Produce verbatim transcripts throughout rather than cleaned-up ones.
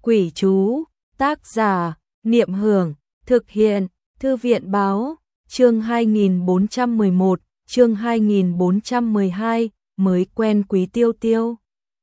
Quỷ chú, tác giả, Niệm Hưởng, thực hiện, Thư viện báo, chương hai nghìn bốn trăm mười một, chương hai nghìn bốn trăm mười hai, mới quen Quý Tiêu Tiêu.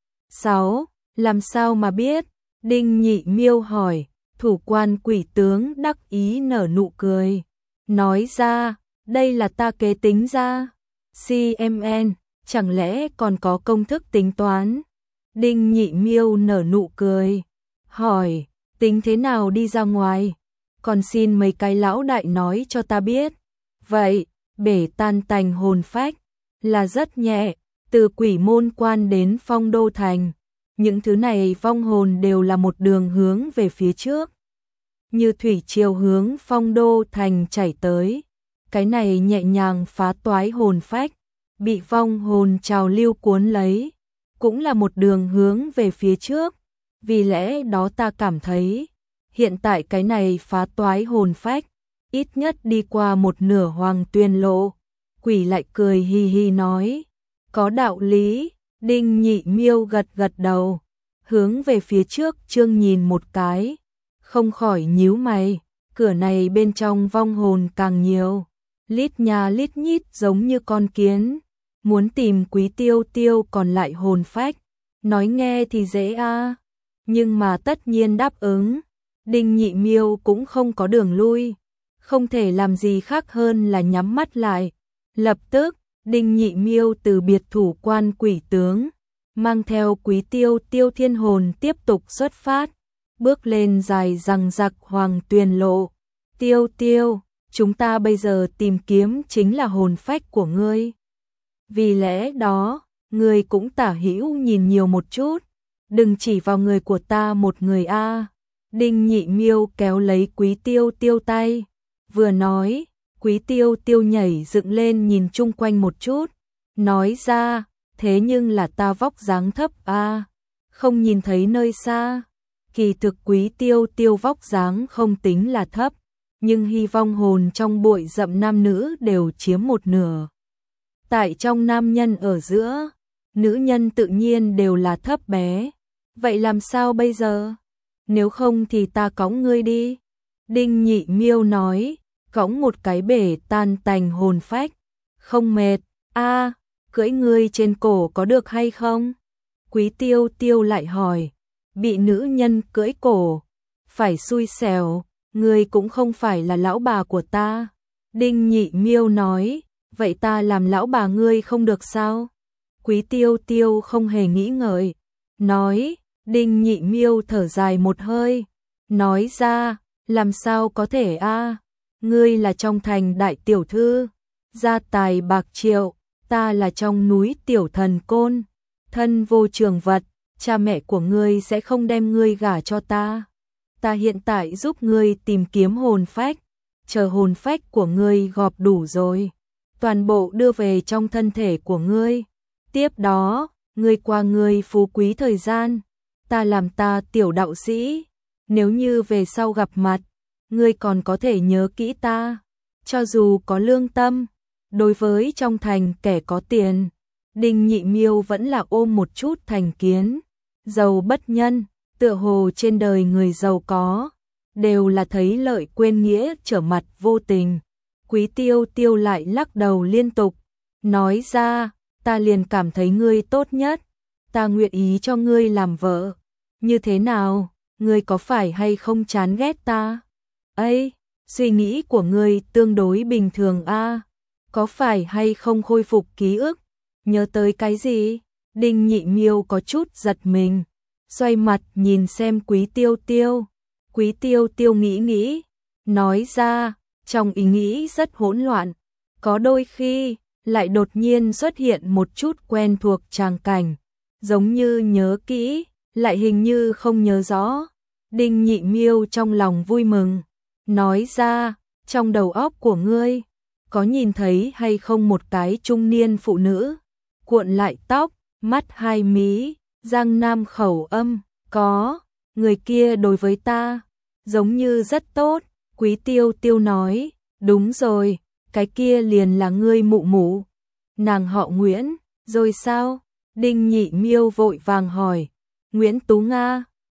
sáu. Làm sao mà biết? Đinh Nhị Miêu hỏi, thủ quan quỷ tướng đắc ý nở nụ cười. Nói ra, đây là ta kế tính ra. xê em en, chẳng lẽ còn có công thức tính toán? Đinh Nhị Miêu nở nụ cười, hỏi, tính thế nào đi ra ngoài? Còn xin mấy cái lão đại nói cho ta biết. Vậy, bể tan tành hồn phách, là rất nhẹ, từ quỷ môn quan đến phong đô thành. Những thứ này vong hồn đều là một đường hướng về phía trước. Như thủy triều hướng phong đô thành chảy tới. Cái này nhẹ nhàng phá toái hồn phách, bị vong hồn trào lưu cuốn lấy. Cũng là một đường hướng về phía trước. Vì lẽ đó ta cảm thấy, hiện tại cái này phá toái hồn phách, ít nhất đi qua một nửa hoàng tuyên lộ. Quỷ lại cười hi hi nói, có đạo lý. Đinh Nhị Miêu gật gật đầu, hướng về phía trước trương nhìn một cái, không khỏi nhíu mày, cửa này bên trong vong hồn càng nhiều, lít nha lít nhít giống như con kiến, muốn tìm Quý Tiêu Tiêu còn lại hồn phách, nói nghe thì dễ a, nhưng mà tất nhiên đáp ứng, Đinh Nhị Miêu cũng không có đường lui, không thể làm gì khác hơn là nhắm mắt lại, lập tức Đinh Nhị Miêu từ biệt thủ quan quỷ tướng, mang theo Quý Tiêu Tiêu thiên hồn tiếp tục xuất phát, bước lên dài dằng dặc hoàng tuyền lộ. Tiêu Tiêu, chúng ta bây giờ tìm kiếm chính là hồn phách của ngươi. Vì lẽ đó, ngươi cũng tả hữu nhìn nhiều một chút, đừng chỉ vào người của ta một người a. Đinh Nhị Miêu kéo lấy Quý Tiêu Tiêu tay, vừa nói, Quý Tiêu Tiêu nhảy dựng lên nhìn chung quanh một chút, nói ra, thế nhưng là ta vóc dáng thấp a, không nhìn thấy nơi xa. Kỳ thực Quý Tiêu Tiêu vóc dáng không tính là thấp, nhưng hy vong hồn trong bụi rậm nam nữ đều chiếm một nửa. Tại trong nam nhân ở giữa, nữ nhân tự nhiên đều là thấp bé. Vậy làm sao bây giờ? Nếu không thì ta cõng ngươi đi. Đinh Nhị Miêu nói, cõng một cái bể tan tành hồn phách, không mệt, a, cưỡi ngươi trên cổ có được hay không? Quý Tiêu Tiêu lại hỏi, bị nữ nhân cưỡi cổ, phải xui xẻo, ngươi cũng không phải là lão bà của ta. Đinh Nhị Miêu nói, vậy ta làm lão bà ngươi không được sao? Quý Tiêu Tiêu không hề nghĩ ngợi, nói, Đinh Nhị Miêu thở dài một hơi, nói ra, làm sao có thể a? Ngươi là trong thành đại tiểu thư, gia tài bạc triệu, ta là trong núi tiểu thần côn, thân vô trường vật, cha mẹ của ngươi sẽ không đem ngươi gả cho ta. Ta hiện tại giúp ngươi tìm kiếm hồn phách, chờ hồn phách của ngươi gọp đủ rồi, toàn bộ đưa về trong thân thể của ngươi. Tiếp đó, ngươi qua ngươi phú quý thời gian, ta làm ta tiểu đạo sĩ, nếu như về sau gặp mặt, ngươi còn có thể nhớ kỹ ta, cho dù có lương tâm. Đối với trong thành kẻ có tiền, Đinh Nhị Miêu vẫn là ôm một chút thành kiến, giàu bất nhân, tựa hồ trên đời người giàu có, đều là thấy lợi quên nghĩa trở mặt vô tình. Quý Tiêu Tiêu lại lắc đầu liên tục, nói ra, ta liền cảm thấy ngươi tốt nhất, ta nguyện ý cho ngươi làm vợ. Như thế nào, ngươi có phải hay không chán ghét ta? Ây, suy nghĩ của ngươi tương đối bình thường a, có phải hay không khôi phục ký ức? Nhớ tới cái gì? Đinh Nhị Miêu có chút giật mình, xoay mặt nhìn xem Quý Tiêu Tiêu. Quý Tiêu Tiêu nghĩ nghĩ, nói ra, trong ý nghĩ rất hỗn loạn, có đôi khi lại đột nhiên xuất hiện một chút quen thuộc tràng cảnh, giống như nhớ kỹ, lại hình như không nhớ rõ. Đinh Nhị Miêu trong lòng vui mừng, nói ra, trong đầu óc của ngươi, có nhìn thấy hay không một cái trung niên phụ nữ, cuộn lại tóc, mắt hai mí, giang nam khẩu âm, có, người kia đối với ta, giống như rất tốt. Quý Tiêu Tiêu nói, đúng rồi, cái kia liền là ngươi mụ mụ. Nàng họ Nguyễn, rồi sao? Đinh Nhị Miêu vội vàng hỏi, Nguyễn Tú Nga.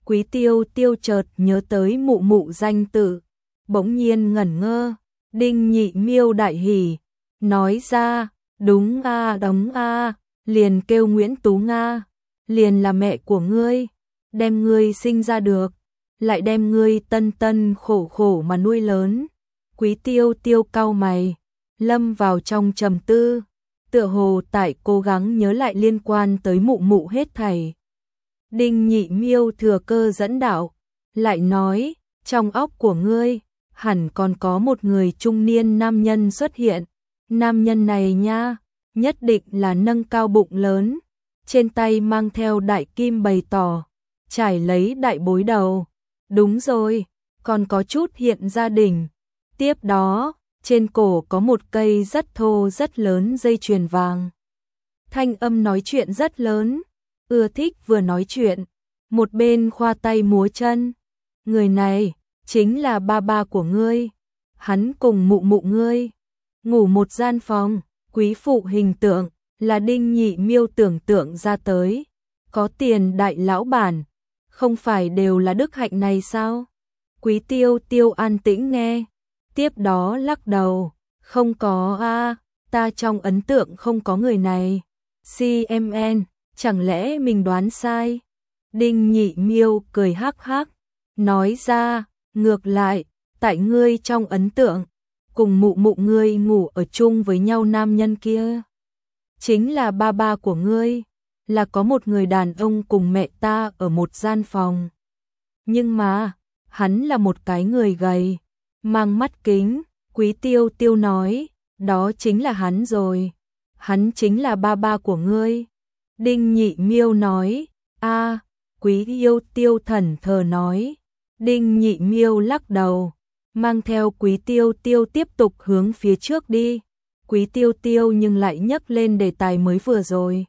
Quý Tiêu Tiêu chợt nhớ tới mụ mụ danh tự, bỗng nhiên ngẩn ngơ. Đinh Nhị Miêu đại hỉ, nói ra, đúng a, đóng a, liền kêu Nguyễn Tú Nga, liền là mẹ của ngươi, đem ngươi sinh ra được, lại đem ngươi tân tân khổ khổ mà nuôi lớn. Quý Tiêu Tiêu cau mày, lâm vào trong trầm tư, tựa hồ tại cố gắng nhớ lại liên quan tới mụ mụ hết thảy. Đinh Nhị Miêu thừa cơ dẫn đạo, lại nói, trong óc của ngươi, hẳn còn có một người trung niên nam nhân xuất hiện. Nam nhân này nha, nhất định là nâng cao bụng lớn, trên tay mang theo đại kim bày tỏ, trải lấy đại bối đầu. Đúng rồi, còn có chút hiện gia đình. Tiếp đó, trên cổ có một cây rất thô rất lớn dây chuyền vàng. Thanh âm nói chuyện rất lớn, ưa thích vừa nói chuyện, một bên khoa tay múa chân. Người này chính là ba ba của ngươi, hắn cùng mụ mụ ngươi ngủ một gian phòng. Quý phụ hình tượng là Đinh Nhị Miêu tưởng tượng ra tới, có tiền đại lão bản, không phải đều là đức hạnh này sao? Quý Tiêu Tiêu an tĩnh nghe, tiếp đó lắc đầu, không có a, ta trong ấn tượng không có người này. xê em en, chẳng lẽ mình đoán sai? Đinh Nhị Miêu cười hắc hắc, nói ra, ngược lại, tại ngươi trong ấn tượng, cùng mụ mụ ngươi ngủ ở chung với nhau nam nhân kia, chính là ba ba của ngươi, là có một người đàn ông cùng mẹ ta ở một gian phòng. Nhưng mà, hắn là một cái người gầy, mang mắt kính. Quý Tiêu Tiêu nói, đó chính là hắn rồi, hắn chính là ba ba của ngươi. Đinh Nhị Miêu nói, a. Quý Tiêu Tiêu thẫn thờ nói. Đinh Nhị Miêu lắc đầu, mang theo Quý Tiêu Tiêu tiếp tục hướng phía trước đi. Quý Tiêu Tiêu nhưng lại nhấc lên đề tài mới vừa rồi.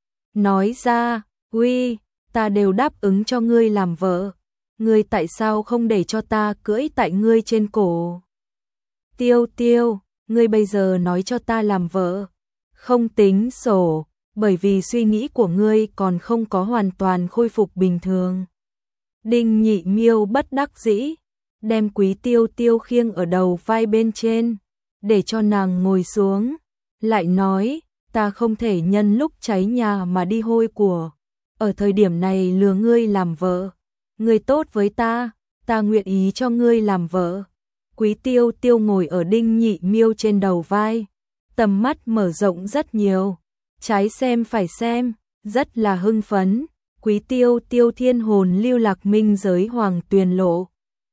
Nói ra, uy, ta đều đáp ứng cho ngươi làm vợ, ngươi tại sao không để cho ta cưỡi tại ngươi trên cổ? Tiêu Tiêu, ngươi bây giờ nói cho ta làm vợ, không tính sổ, bởi vì suy nghĩ của ngươi còn không có hoàn toàn khôi phục bình thường. Đinh Nhị Miêu bất đắc dĩ, đem Quý Tiêu Tiêu khiêng ở đầu vai bên trên, để cho nàng ngồi xuống, lại nói, ta không thể nhân lúc cháy nhà mà đi hôi của, ở thời điểm này lừa ngươi làm vợ, ngươi tốt với ta, ta nguyện ý cho ngươi làm vợ. Quý Tiêu Tiêu ngồi ở Đinh Nhị Miêu trên đầu vai, tầm mắt mở rộng rất nhiều, trái xem phải xem, rất là hưng phấn. Quý Tiêu Tiêu thiên hồn lưu lạc minh giới hoàng tuyền lộ,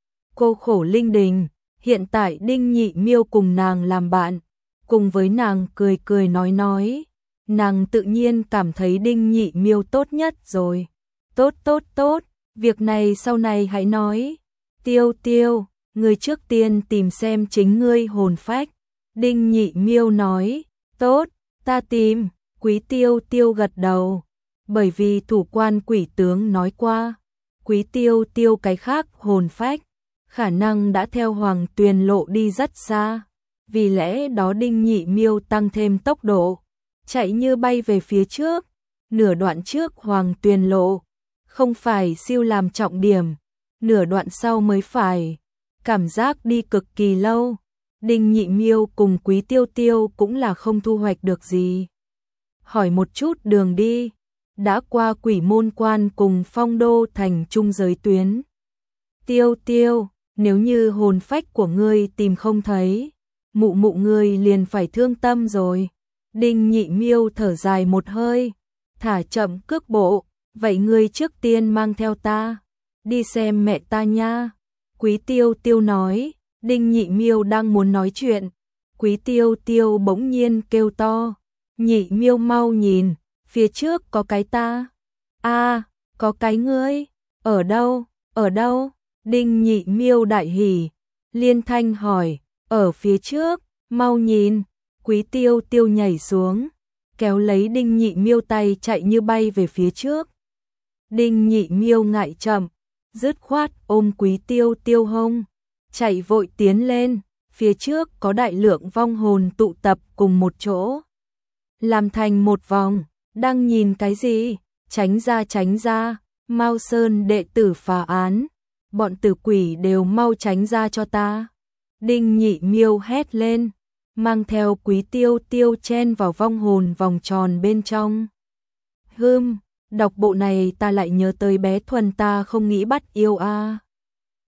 cô khổ linh đình, hiện tại Đinh Nhị Miêu cùng nàng làm bạn, cùng với nàng cười cười nói nói, nàng tự nhiên cảm thấy Đinh Nhị Miêu tốt nhất rồi. Tốt tốt tốt, việc này sau này hãy nói. Tiêu Tiêu, ngươi trước tiên tìm xem chính ngươi hồn phách. Đinh Nhị Miêu nói, tốt, ta tìm. Quý Tiêu Tiêu gật đầu, bởi vì thủ quan quỷ tướng nói qua, Quý Tiêu Tiêu cái khác hồn phách, khả năng đã theo hoàng tuyền lộ đi rất xa, vì lẽ đó Đinh Nhị Miêu tăng thêm tốc độ, chạy như bay về phía trước, nửa đoạn trước hoàng tuyền lộ, không phải siêu làm trọng điểm, nửa đoạn sau mới phải, cảm giác đi cực kỳ lâu. Đinh Nhị Miêu cùng Quý Tiêu Tiêu cũng là không thu hoạch được gì. Hỏi một chút đường đi, đã qua Quỷ Môn Quan cùng Phong Đô thành trung giới tuyến. Tiêu Tiêu, nếu như hồn phách của ngươi tìm không thấy, mụ mụ ngươi liền phải thương tâm rồi. Đinh Nhị Miêu thở dài một hơi, thả chậm cước bộ, vậy ngươi trước tiên mang theo ta, đi xem mẹ ta nha. Quý Tiêu Tiêu nói. Đinh Nhị Miêu đang muốn nói chuyện, Quý Tiêu Tiêu bỗng nhiên kêu to, Nhị Miêu mau nhìn, phía trước có cái ta. A, có cái ngươi, ở đâu, ở đâu? Đinh Nhị Miêu đại hỉ, liên thanh hỏi, ở phía trước, mau nhìn. Quý Tiêu Tiêu nhảy xuống, kéo lấy Đinh Nhị Miêu tay chạy như bay về phía trước. Đinh Nhị Miêu ngại chậm, dứt khoát ôm Quý Tiêu Tiêu hông, chạy vội tiến lên, phía trước có đại lượng vong hồn tụ tập cùng một chỗ, làm thành một vòng, đang nhìn cái gì, tránh ra tránh ra, Mao Sơn đệ tử phá án, bọn tử quỷ đều mau tránh ra cho ta. Đinh Nhị Miêu hét lên, mang theo Quý Tiêu Tiêu chen vào vong hồn vòng tròn bên trong. Hưm, đọc bộ này ta lại nhớ tới bé Thuần ta không nghĩ bắt yêu a.